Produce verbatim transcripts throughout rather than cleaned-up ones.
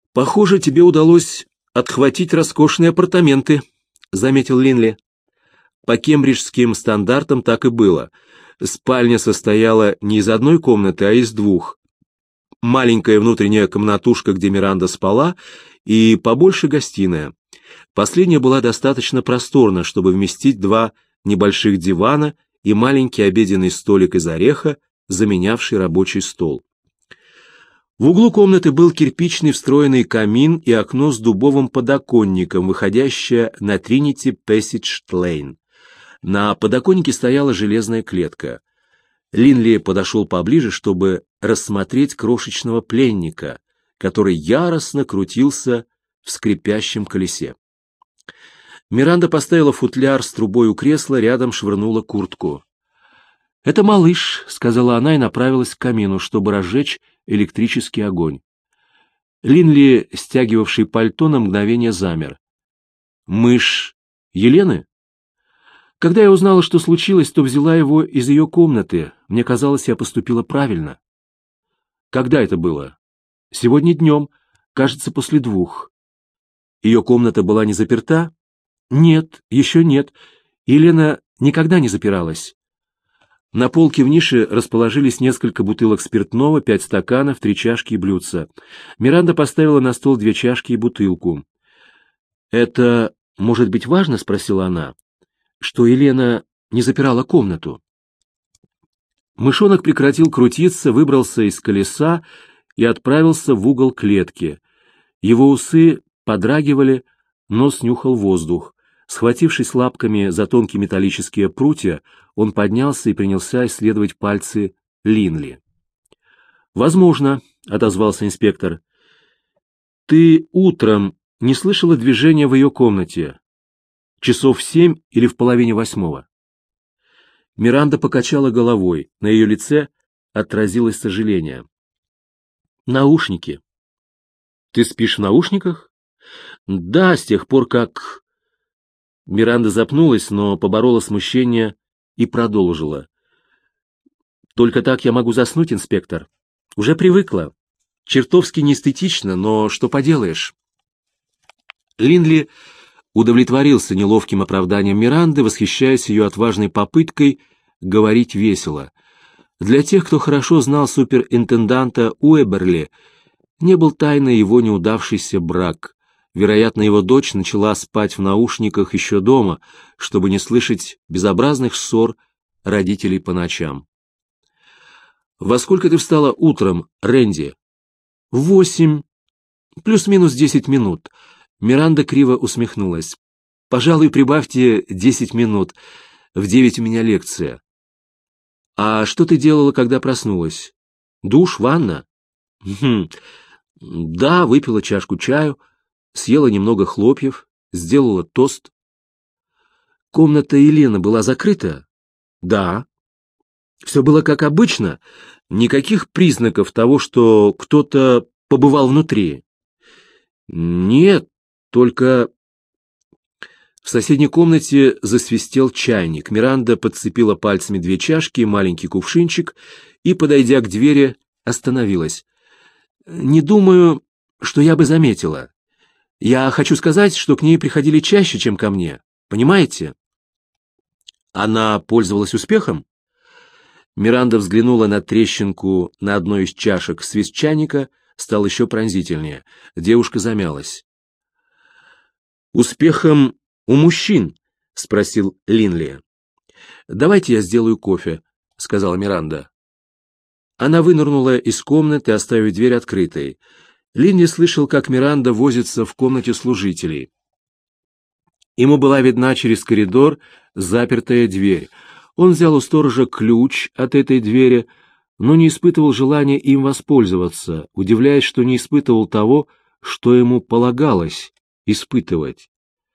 «Похоже, тебе удалось отхватить роскошные апартаменты», — заметил Линли. По кембриджским стандартам так и было. Спальня состояла не из одной комнаты, а из двух. Маленькая внутренняя комнатушка, где Миранда спала, и побольше гостиная. Последняя была достаточно просторна, чтобы вместить два небольших дивана и маленький обеденный столик из ореха, заменявший рабочий стол. В углу комнаты был кирпичный встроенный камин и окно с дубовым подоконником, выходящее на Тринити Пэссидж Лейн. На подоконнике стояла железная клетка. Линли подошел поближе, чтобы рассмотреть крошечного пленника, который яростно крутился в скрипящем колесе. Миранда поставила футляр с трубой у кресла, рядом швырнула куртку. «Это малыш», — сказала она и направилась к камину, чтобы разжечь электрический огонь. Линли, стягивавший пальто, на мгновение замер. «Мышь Елены?» Когда я узнала, что случилось, то взяла его из ее комнаты. Мне казалось, я поступила правильно. Когда это было? Сегодня днем, кажется, после двух. Ее комната была не заперта? Нет, еще нет. Елена никогда не запиралась. На полке в нише расположились несколько бутылок спиртного, пять стаканов, три чашки и блюдца. Миранда поставила на стол две чашки и бутылку. «Это может быть важно?» — спросила она. «Что Елена не запирала комнату?» Мышонок прекратил крутиться, выбрался из колеса и отправился в угол клетки. Его усы подрагивали, нос нюхал воздух. Схватившись лапками за тонкие металлические прутья, он поднялся и принялся исследовать пальцы Линли. «Возможно», — отозвался инспектор. «Ты утром не слышала движения в ее комнате? Часов в семь или в половине восьмого?» Миранда покачала головой. На ее лице отразилось сожаление. «Наушники». «Ты спишь в наушниках?» «Да, с тех пор, как...» Миранда запнулась, но поборола смущение и продолжила. «Только так я могу заснуть, инспектор. Уже привыкла. Чертовски неэстетично, но что поделаешь». Линли удовлетворился неловким оправданием Миранды, восхищаясь ее отважной попыткой говорить весело. Для тех, кто хорошо знал суперинтенданта Уэберли, не был тайной его неудавшийся брак. Вероятно, его дочь начала спать в наушниках еще дома, чтобы не слышать безобразных ссор родителей по ночам. «Во сколько ты встала утром, Рэнди?» «В восемь, плюс-минус десять минут». Миранда криво усмехнулась. «Пожалуй, прибавьте десять минут. В девять у меня лекция». «А что ты делала, когда проснулась? Душ, ванна?» «Хм, да, выпила чашку чаю, съела немного хлопьев, сделала тост». «Комната Елены была закрыта?» «Да». «Все было как обычно? Никаких признаков того, что кто-то побывал внутри?» «Нет, только...» В соседней комнате засвистел чайник. Миранда подцепила пальцами две чашки и маленький кувшинчик и, подойдя к двери, остановилась. «Не думаю, что я бы заметила. Я хочу сказать, что к ней приходили чаще, чем ко мне. Понимаете?» «Она пользовалась успехом?» Миранда взглянула на трещинку на одной из чашек. Свист чайника стал еще пронзительнее. Девушка замялась. «Успехом у мужчин?» — спросил Линли. «Давайте я сделаю кофе», — сказала Миранда. Она вынырнула из комнаты, оставив дверь открытой. Линли слышал, как Миранда возится в комнате служителей. Ему была видна через коридор запертая дверь. Он взял у сторожа ключ от этой двери, но не испытывал желания им воспользоваться, удивляясь, что не испытывал того, что ему полагалось испытывать.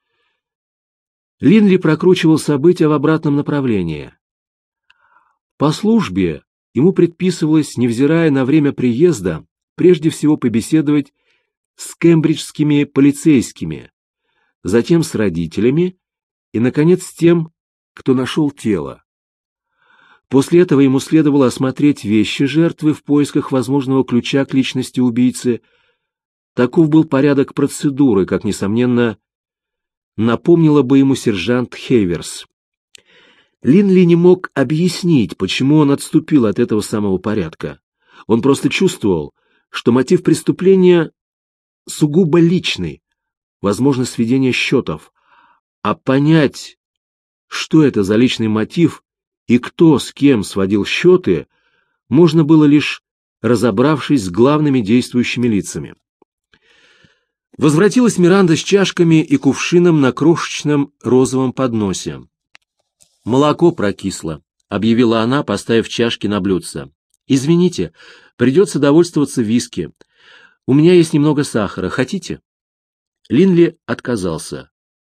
Линли прокручивал события в обратном направлении. По службе ему предписывалось, невзирая на время приезда, прежде всего побеседовать с кембриджскими полицейскими, затем с родителями и, наконец, с тем, кто нашел тело. После этого ему следовало осмотреть вещи жертвы в поисках возможного ключа к личности убийцы. Таков был порядок процедуры, как, несомненно, напомнила бы ему сержант Хейверс. Линли не мог объяснить, почему он отступил от этого самого порядка. Он просто чувствовал, что мотив преступления сугубо личный, возможно, сведение счетов, а понять, что это за личный мотив и кто с кем сводил счеты, можно было лишь разобравшись с главными действующими лицами. Возвратилась Миранда с чашками и кувшином на крошечном розовом подносе. «Молоко прокисло», — объявила она, поставив чашки на блюдце. «Извините, придется довольствоваться виски. У меня есть немного сахара. Хотите?» Линли отказался.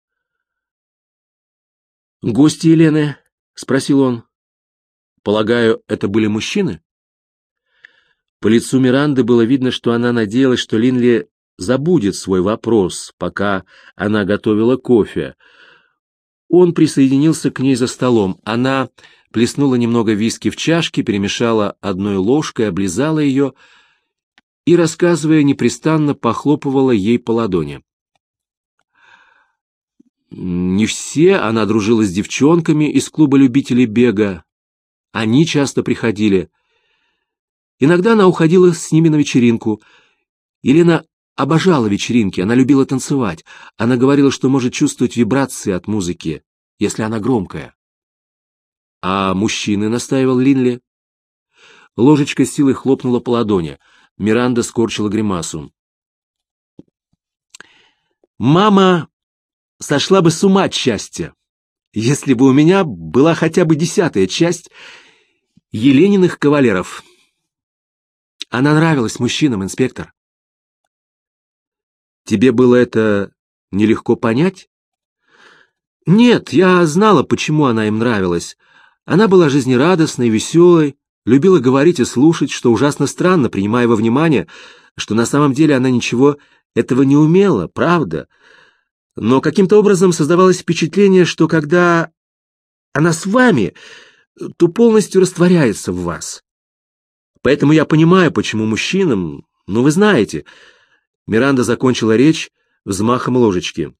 «Гости Елены?» — спросил он. «Полагаю, это были мужчины?» По лицу Миранды было видно, что она надеялась, что Линли забудет свой вопрос, пока она готовила кофе. Он присоединился к ней за столом. Она плеснула немного виски в чашке, перемешала одной ложкой, облизала ее и, рассказывая, непрестанно похлопывала ей по ладони. Не все она дружила с девчонками из клуба любителей бега. Они часто приходили. Иногда она уходила с ними на вечеринку. Елена обожала вечеринки, она любила танцевать. Она говорила, что может чувствовать вибрации от музыки, если она громкая. «А мужчины?» — настаивал Линли. Ложечка с силой хлопнула по ладони. Миранда скорчила гримасу. «Мама сошла бы с ума от счастья, если бы у меня была хотя бы десятая часть Елениных кавалеров. Она нравилась мужчинам, инспектор». «Тебе было это нелегко понять?» «Нет, я знала, почему она им нравилась. Она была жизнерадостной, веселой, любила говорить и слушать, что ужасно странно, принимая во внимание, что на самом деле она ничего этого не умела, правда. Но каким-то образом создавалось впечатление, что когда она с вами, то полностью растворяется в вас. Поэтому я понимаю, почему мужчинам, ну вы знаете...» Миранда закончила речь взмахом ложечки.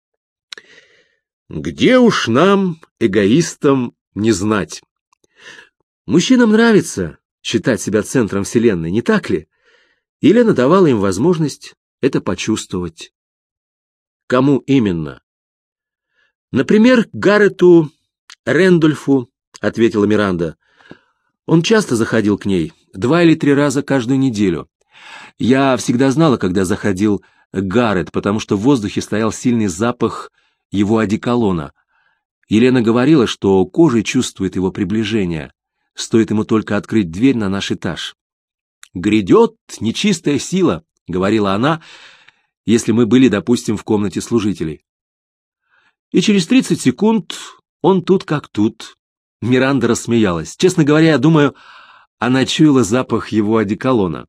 «Где уж нам, эгоистам, не знать? Мужчинам нравится считать себя центром вселенной, не так ли? Елена давала им возможность это почувствовать». «Кому именно?» «Например, Гаррету Рэндольфу», — ответила Миранда. «Он часто заходил к ней, два или три раза каждую неделю. Я всегда знала, когда заходил Гаррет, потому что в воздухе стоял сильный запах его одеколона. Елена говорила, что кожей чувствует его приближение. Стоит ему только открыть дверь на наш этаж. «Грядет нечистая сила», — говорила она, если мы были, допустим, в комнате служителей. И через тридцать секунд он тут как тут. Миранда рассмеялась. Честно говоря, я думаю, она чуяла запах его одеколона.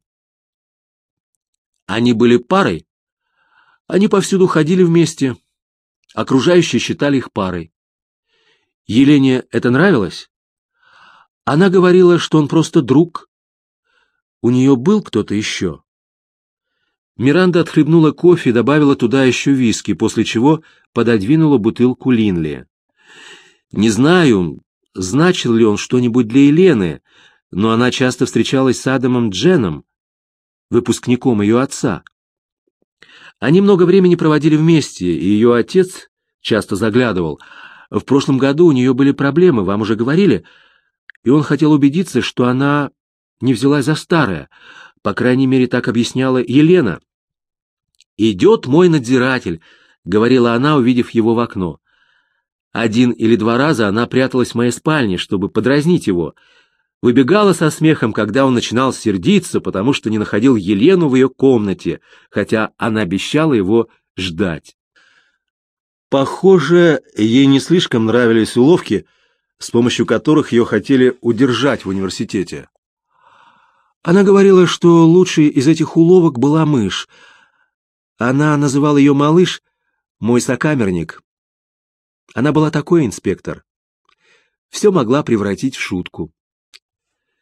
Они были парой? Они повсюду ходили вместе. Окружающие считали их парой. Елене это нравилось? Она говорила, что он просто друг. У нее был кто-то еще. Миранда отхлебнула кофе и добавила туда еще виски, после чего пододвинула бутылку Линли. Не знаю, значил ли он что-нибудь для Елены, но она часто встречалась с Адамом Дженом, выпускником ее отца. Они много времени проводили вместе, и ее отец часто заглядывал. В прошлом году у нее были проблемы, вам уже говорили, и он хотел убедиться, что она не взялась за старое. По крайней мере, так объясняла Елена. «Идет мой надзиратель», — говорила она, увидев его в окно. Один или два раза она пряталась в моей спальне, чтобы подразнить его. Выбегала со смехом, когда он начинал сердиться, потому что не находил Елену в ее комнате, хотя она обещала его ждать. Похоже, ей не слишком нравились уловки, с помощью которых ее хотели удержать в университете. Она говорила, что лучшей из этих уловок была мышь. Она называла ее «малыш», мой сокамерник. Она была такой, инспектор. Все могла превратить в шутку.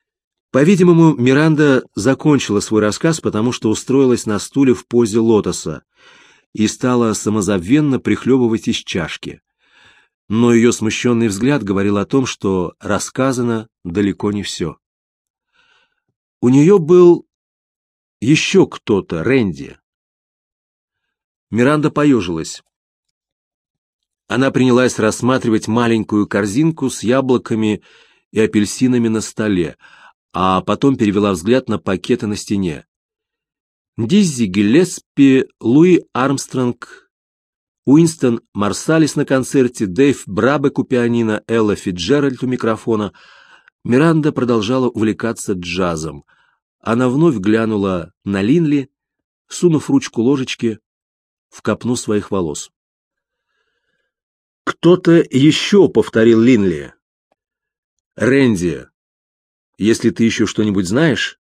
По-видимому, Миранда закончила свой рассказ, потому что устроилась на стуле в позе лотоса и стала самозабвенно прихлебывать из чашки. Но ее смущенный взгляд говорил о том, что рассказано далеко не все. У нее был еще кто-то, Рэнди. Миранда поежилась. Она принялась рассматривать маленькую корзинку с яблоками и апельсинами на столе, а потом перевела взгляд на пакеты на стене. Диззи Гиллеспи, Луи Армстронг, Уинстон Марсалис на концерте, Дэйв Брабек у пианино, Элла Фитджеральд у микрофона. Миранда продолжала увлекаться джазом. Она вновь глянула на Линли, сунув ручку ложечки в копну своих волос. «Кто-то еще», — повторил Линли. «Рэнди, если ты еще что-нибудь знаешь...»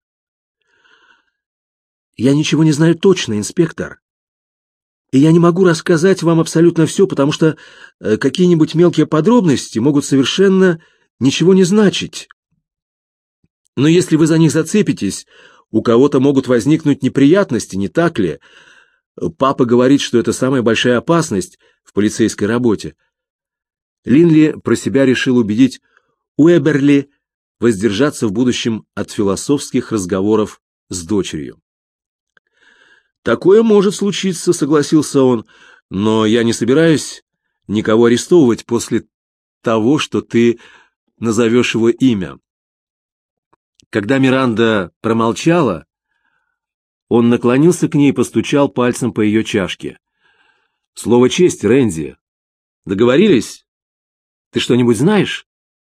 «Я ничего не знаю точно, инспектор. И я не могу рассказать вам абсолютно все, потому что э, какие-нибудь мелкие подробности могут совершенно ничего не значить. Но если вы за них зацепитесь, у кого-то могут возникнуть неприятности, не так ли? Папа говорит, что это самая большая опасность в полицейской работе». Линли про себя решил убедить Уэберли воздержаться в будущем от философских разговоров с дочерью. «Такое может случиться», — согласился он, — «но я не собираюсь никого арестовывать после того, что ты назовешь его имя». Когда Миранда промолчала, он наклонился к ней и постучал пальцем по ее чашке. «Слово чести, Рэнди. Договорились? Ты что-нибудь знаешь?»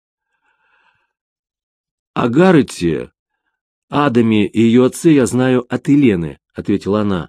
«О Гаррете, Адаме и ее отце я знаю от Елены», — ответила она.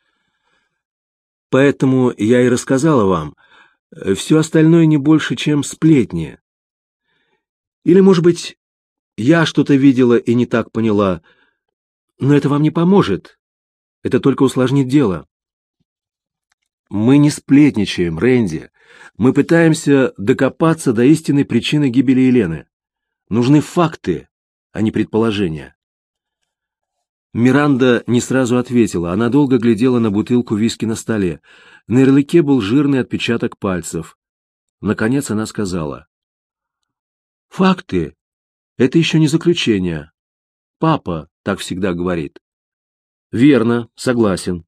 «Поэтому я и рассказала вам. Все остальное не больше, чем сплетни. Или, может быть, я что-то видела и не так поняла, но это вам не поможет. Это только усложнит дело». «Мы не сплетничаем, Рэнди. Мы пытаемся докопаться до истинной причины гибели Елены. Нужны факты, а не предположения». Миранда не сразу ответила. Она долго глядела на бутылку виски на столе. На ярлыке был жирный отпечаток пальцев. Наконец она сказала: «Факты — это еще не заключение. Папа так всегда говорит». «Верно, согласен».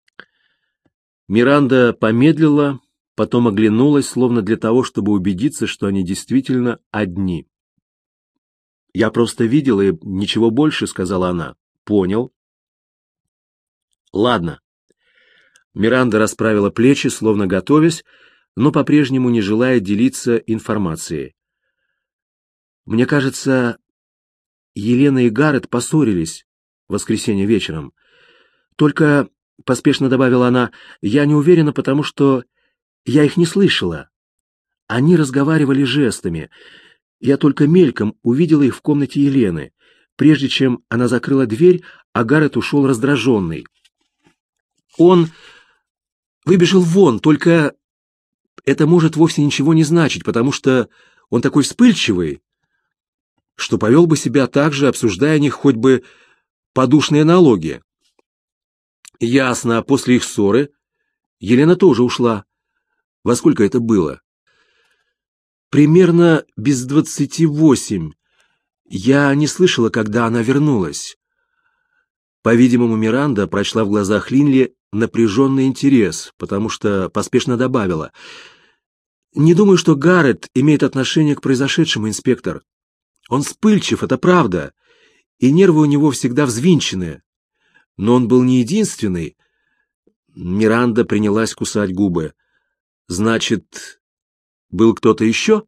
Миранда помедлила, потом оглянулась, словно для того, чтобы убедиться, что они действительно одни. «Я просто видела и ничего больше», — сказала она. «Понял». «Ладно». Миранда расправила плечи, словно готовясь, но по-прежнему не желая делиться информацией. «Мне кажется, Елена и Гаррет поссорились в воскресенье вечером. Только, — поспешно добавила она, — я не уверена, потому что я их не слышала. Они разговаривали жестами. Я только мельком увидела их в комнате Елены, прежде чем она закрыла дверь, а Гаррет ушел раздраженный. Он выбежал вон, только это может вовсе ничего не значить, потому что он такой вспыльчивый, что повел бы себя так же, обсуждая о них хоть бы подушные налоги. Ясно, а после их ссоры Елена тоже ушла. Во сколько это было? Примерно без двадцати восемь. Я не слышала, когда она вернулась. По-видимому, Миранда прочла в глазах Линли напряженный интерес, потому что поспешно добавила: «Не думаю, что Гаррет имеет отношение к произошедшему, инспектор. Он вспыльчив, это правда, и нервы у него всегда взвинчены. Но он был не единственный». Миранда принялась кусать губы. «Значит, был кто-то еще?»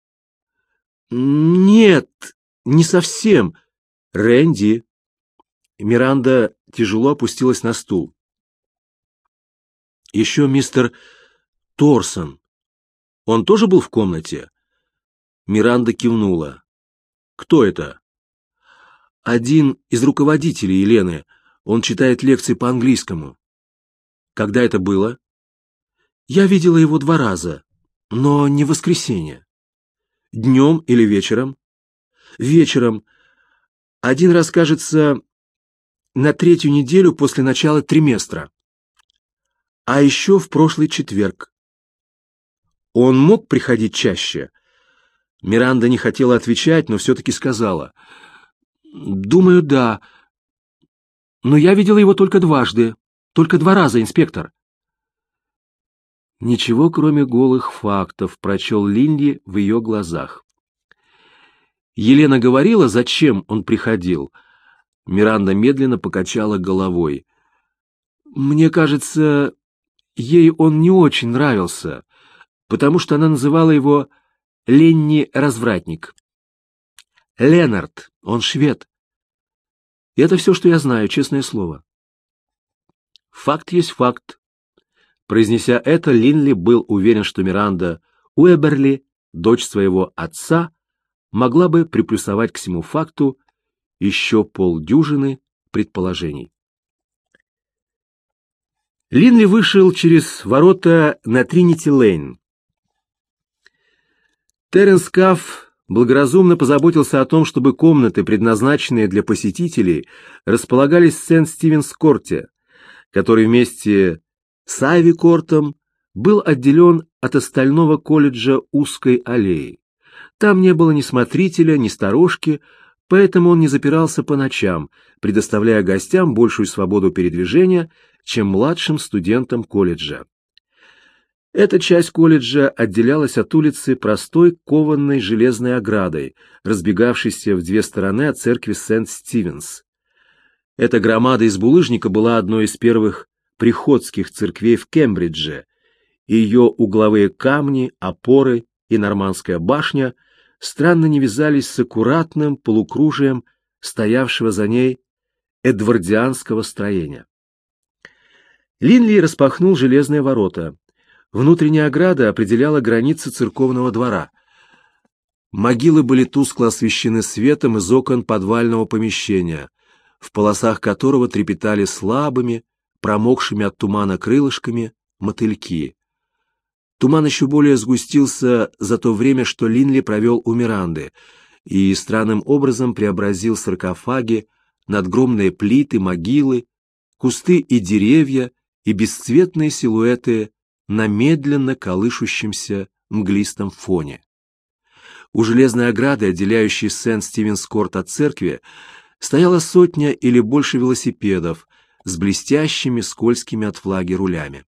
«Нет, не совсем. Рэнди». Миранда тяжело опустилась на стул. «Еще мистер Торсон. Он тоже был в комнате?» Миранда кивнула. «Кто это?» «Один из руководителей Елены. Он читает лекции по английскому». «Когда это было?» «Я видела его два раза, но не в воскресенье». «Днем или вечером?» «Вечером. Один раз, кажется, на третью неделю после начала триместра. А еще в прошлый четверг. Он мог приходить чаще? Миранда не хотела отвечать, но все-таки сказала. «Думаю, да. Но я видела его только дважды. Только два раза, инспектор». Ничего, кроме голых фактов, прочел Линли в ее глазах. Елена говорила, зачем он приходил. Миранда медленно покачала головой. «Мне кажется, ей он не очень нравился, потому что она называла его Ленни-развратник. Ленард, он швед. И это все, что я знаю, честное слово». «Факт есть факт». Произнеся это, Линли был уверен, что Миранда Уэберли, дочь своего отца, могла бы приплюсовать к всему факту еще полдюжины предположений. Линли вышел через ворота на Тринити-Лейн. Теренс Кафф благоразумно позаботился о том, чтобы комнаты, предназначенные для посетителей, располагались в Сент-Стивенс-Корте, который вместе с Айви-Кортом был отделен от остального колледжа узкой аллеей. Там не было ни смотрителя, ни сторожки, поэтому он не запирался по ночам, предоставляя гостям большую свободу передвижения, чем младшим студентам колледжа. Эта часть колледжа отделялась от улицы простой кованой железной оградой, разбегавшейся в две стороны от церкви Сент-Стивенс. Эта громада из булыжника была одной из первых приходских церквей в Кембридже, и ее угловые камни, опоры и нормандская башня странно не вязались с аккуратным полукружием стоявшего за ней эдвардианского строения. Линли распахнул железные ворота. Внутренняя ограда определяла границы церковного двора. Могилы были тускло освещены светом из окон подвального помещения, в полосах которого трепетали слабыми, промокшими от тумана крылышками, мотыльки. Туман еще более сгустился за то время, что Линли провел у Миранды, и странным образом преобразил саркофаги, надгробные плиты, могилы, кусты и деревья и бесцветные силуэты на медленно колышущемся мглистом фоне. У железной ограды, отделяющей Сент-Стивенс-Корт от церкви, стояла сотня или больше велосипедов с блестящими, скользкими от влаги рулями.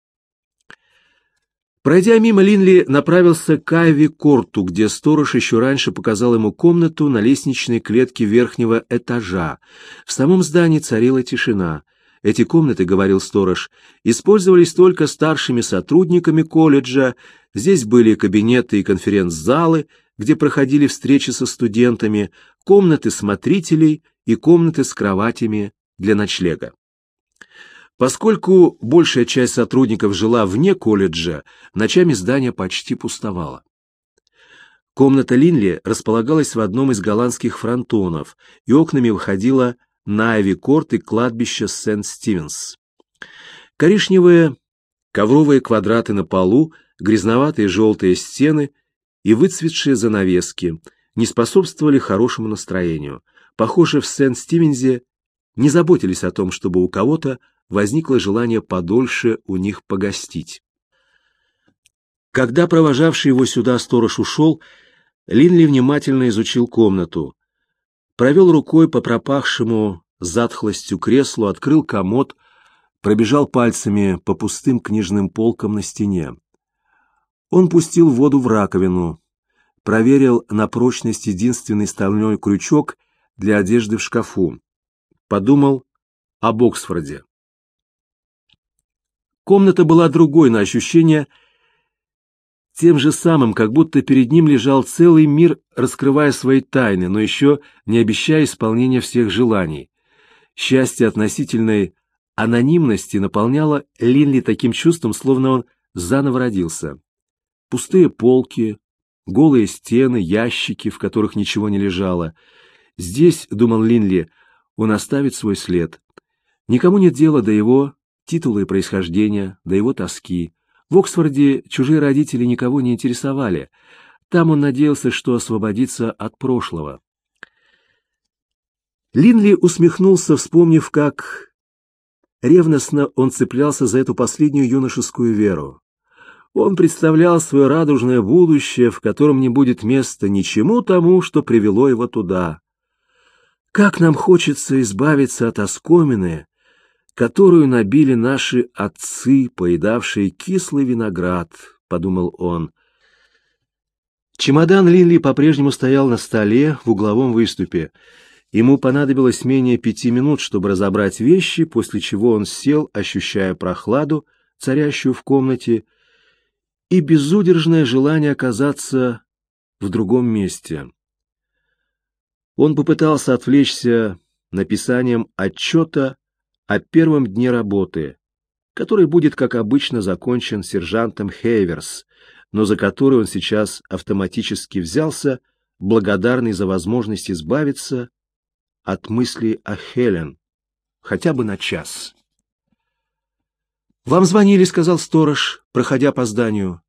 Пройдя мимо, Линли направился к Айви-Корту, где сторож еще раньше показал ему комнату на лестничной клетке верхнего этажа. В самом здании царила тишина. Эти комнаты, говорил сторож, использовались только старшими сотрудниками колледжа. Здесь были кабинеты и конференц-залы, где проходили встречи со студентами, комнаты смотрителей и комнаты с кроватями для ночлега. Поскольку большая часть сотрудников жила вне колледжа, ночами здание почти пустовало. Комната Линли располагалась в одном из голландских фронтонов и окнами выходила на Айви-Корт и кладбище Сент-Стивенс. Коричневые ковровые квадраты на полу, грязноватые желтые стены и выцветшие занавески не способствовали хорошему настроению. Похоже, в Сент-Стивенсе не заботились о том, чтобы у кого-то возникло желание подольше у них погостить. Когда провожавший его сюда сторож ушел, Линли внимательно изучил комнату, провел рукой по пропахшему затхлостью креслу, открыл комод, пробежал пальцами по пустым книжным полкам на стене. Он пустил воду в раковину, проверил на прочность единственный стальной крючок для одежды в шкафу, подумал об Оксфорде. Комната была другой на ощущение, тем же самым, как будто перед ним лежал целый мир, раскрывая свои тайны, но еще не обещая исполнения всех желаний. Счастье относительной анонимности наполняло Линли таким чувством, словно он заново родился. Пустые полки, голые стены, ящики, в которых ничего не лежало. Здесь, думал Линли, он оставит свой след. Никому нет дела до его титула и происхождения, до его тоски. В Оксфорде чужие родители никого не интересовали. Там он надеялся, что освободится от прошлого. Линли усмехнулся, вспомнив, как ревностно он цеплялся за эту последнюю юношескую веру. Он представлял свое радужное будущее, в котором не будет места ничему тому, что привело его туда. Как нам хочется избавиться от оскомины, которую набили наши отцы, поедавшие кислый виноград, — подумал он. Чемодан Линли по-прежнему стоял на столе в угловом выступе. Ему понадобилось менее пяти минут, чтобы разобрать вещи, после чего он сел, ощущая прохладу, царящую в комнате, и безудержное желание оказаться в другом месте. Он попытался отвлечься написанием отчета о первом дне работы, который будет, как обычно, закончен сержантом Хейверс, но за который он сейчас автоматически взялся, благодарный за возможность избавиться от мыслей о Хелен, хотя бы на час. «Вам звонили», — сказал сторож, проходя по зданию.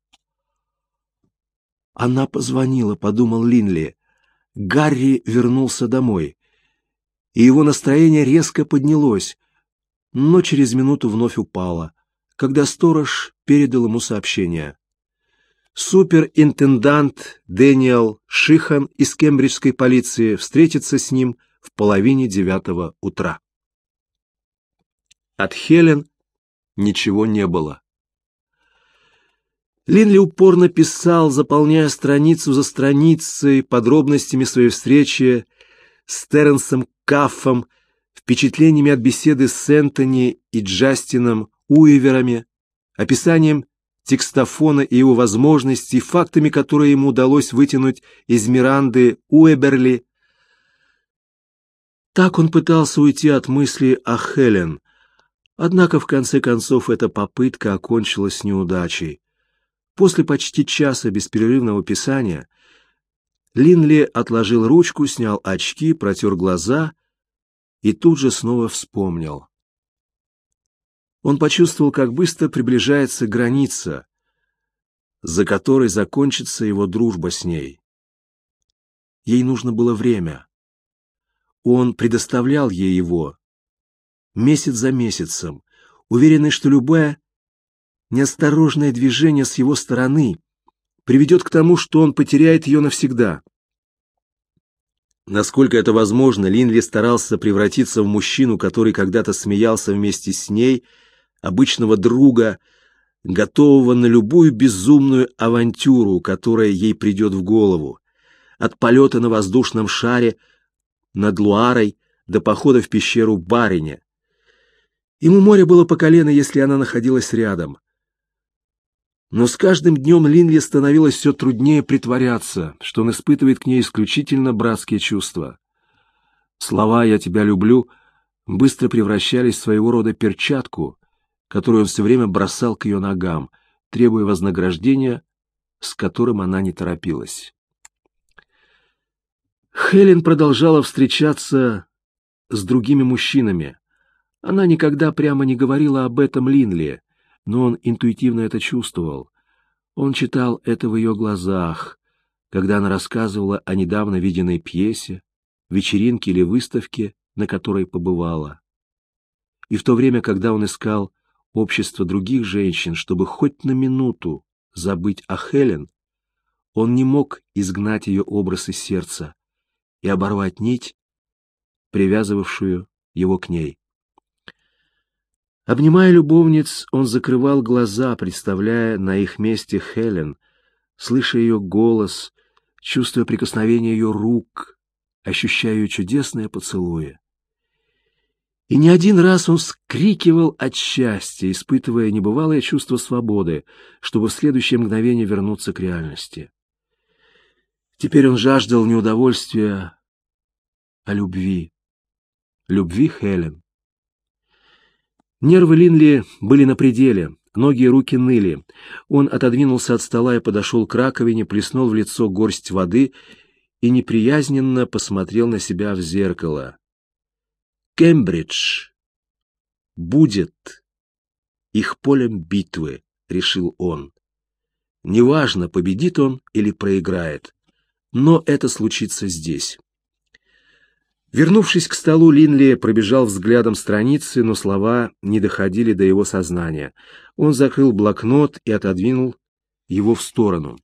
«Она позвонила», — подумал Линли. Гарри вернулся домой, и его настроение резко поднялось, но через минуту вновь упало, когда сторож передал ему сообщение. Суперинтендант Дэниел Шихан из кембриджской полиции встретится с ним в половине девятого утра. От Хелен ничего не было. Линли упорно писал, заполняя страницу за страницей подробностями своей встречи с Теренсом Каффом, впечатлениями от беседы с Энтони и Джастином Уиверами, описанием текстофона и его возможностей, фактами, которые ему удалось вытянуть из Миранды Уэберли. Так он пытался уйти от мысли о Хелен, однако в конце концов эта попытка окончилась неудачей. После почти часа бесперерывного писания Линли отложил ручку, снял очки, протер глаза и тут же снова вспомнил. Он почувствовал, как быстро приближается граница, за которой закончится его дружба с ней. Ей нужно было время. Он предоставлял ей его, месяц за месяцем, уверенный, что любое неосторожное движение с его стороны приведет к тому, что он потеряет ее навсегда. Насколько это возможно, Линли старался превратиться в мужчину, который когда-то смеялся вместе с ней, обычного друга, готового на любую безумную авантюру, которая ей придет в голову, от полета на воздушном шаре над Луарой до похода в пещеру Барине. Ему море было по колено, если она находилась рядом. Но с каждым днем Линли становилось все труднее притворяться, что он испытывает к ней исключительно братские чувства. Слова «я тебя люблю» быстро превращались в своего рода перчатку, которую он все время бросал к ее ногам, требуя вознаграждения, с которым она не торопилась. Хелен продолжала встречаться с другими мужчинами. Она никогда прямо не говорила об этом Линли, но он интуитивно это чувствовал. Он читал это в ее глазах, когда она рассказывала о недавно виденной пьесе, вечеринке или выставке, на которой побывала. И в то время, когда он искал общество других женщин, чтобы хоть на минуту забыть о Хелен, он не мог изгнать ее образ из сердца и оборвать нить, привязывавшую его к ней. Обнимая любовниц, он закрывал глаза, представляя на их месте Хелен, слыша ее голос, чувствуя прикосновение ее рук, ощущая ее чудесное поцелуя. И не один раз он вскрикивал от счастья, испытывая небывалое чувство свободы, чтобы в следующее мгновение вернуться к реальности. Теперь он жаждал не удовольствия, а любви. Любви Хелен. Нервы Линли были на пределе, ноги и руки ныли. Он отодвинулся от стола и подошел к раковине, плеснул в лицо горсть воды и неприязненно посмотрел на себя в зеркало. Кембридж будет их полем битвы, решил он. Неважно, победит он или проиграет, но это случится здесь. Вернувшись к столу, Линли пробежал взглядом страницы, но слова не доходили до его сознания. Он закрыл блокнот и отодвинул его в сторону.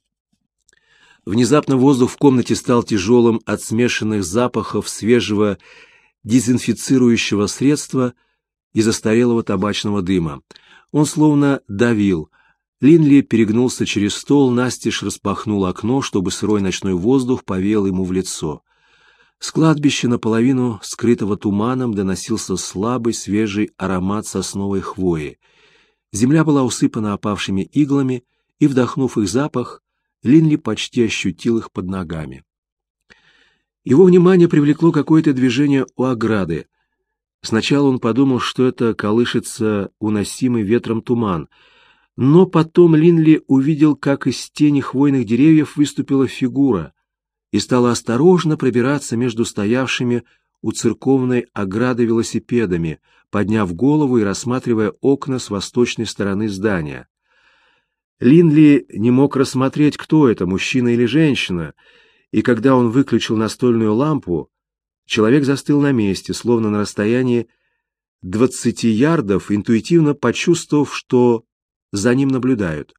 Внезапно воздух в комнате стал тяжелым от смешанных запахов свежего дезинфицирующего средства и застарелого табачного дыма. Он словно давил. Линли перегнулся через стол, настежь распахнул окно, чтобы сырой ночной воздух повеял ему в лицо. С кладбища, наполовину скрытого туманом, доносился слабый свежий аромат сосновой хвои. Земля была усыпана опавшими иглами, и, вдохнув их запах, Линли почти ощутил их под ногами. Его внимание привлекло какое-то движение у ограды. Сначала он подумал, что это колышется уносимый ветром туман, но потом Линли увидел, как из тени хвойных деревьев выступила фигура и стала осторожно пробираться между стоявшими у церковной ограды велосипедами, подняв голову и рассматривая окна с восточной стороны здания. Линли не мог рассмотреть, кто это, мужчина или женщина, и когда он выключил настольную лампу, человек застыл на месте, словно на расстоянии двадцати ярдов, интуитивно почувствовав, что за ним наблюдают.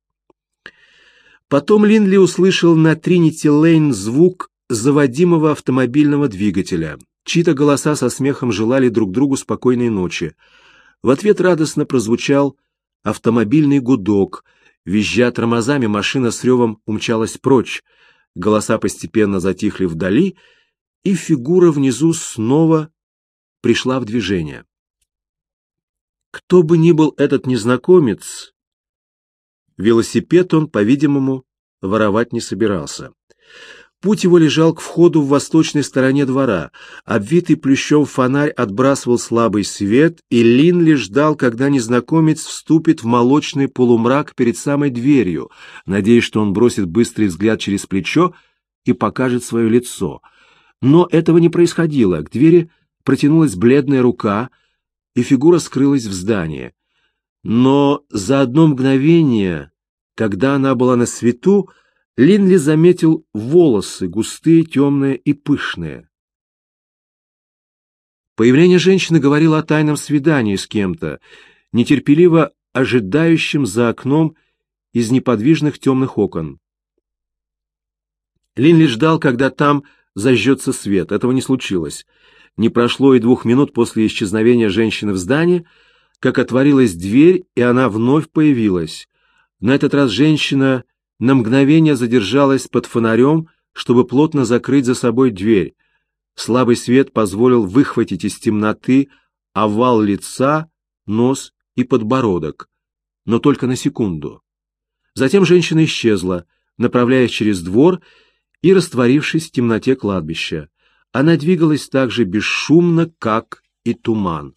Потом Линли услышал на Тринити-Лейн звук заводимого автомобильного двигателя. Чьи-то голоса со смехом желали друг другу спокойной ночи. В ответ радостно прозвучал автомобильный гудок. Визжа тормозами, машина с ревом умчалась прочь. Голоса постепенно затихли вдали, и фигура внизу снова пришла в движение. Кто бы ни был этот незнакомец, велосипед он, по-видимому, воровать не собирался. Путь его лежал к входу в восточной стороне двора. Обвитый плющом фонарь отбрасывал слабый свет, и Линли ждал, когда незнакомец вступит в молочный полумрак перед самой дверью, надеясь, что он бросит быстрый взгляд через плечо и покажет свое лицо. Но этого не происходило. К двери протянулась бледная рука, и фигура скрылась в здании. Но за одно мгновение, когда она была на свету, Линли заметил волосы, густые, темные и пышные. Появление женщины говорило о тайном свидании с кем-то, нетерпеливо ожидающим за окном из неподвижных темных окон. Линли ждал, когда там зажжется свет. Этого не случилось. Не прошло и двух минут после исчезновения женщины в здании, как отворилась дверь, и она вновь появилась. На этот раз женщина на мгновение задержалась под фонарем, чтобы плотно закрыть за собой дверь. Слабый свет позволил выхватить из темноты овал лица, нос и подбородок, но только на секунду. Затем женщина исчезла, направляясь через двор и растворившись в темноте кладбища. Она двигалась так же бесшумно, как и туман.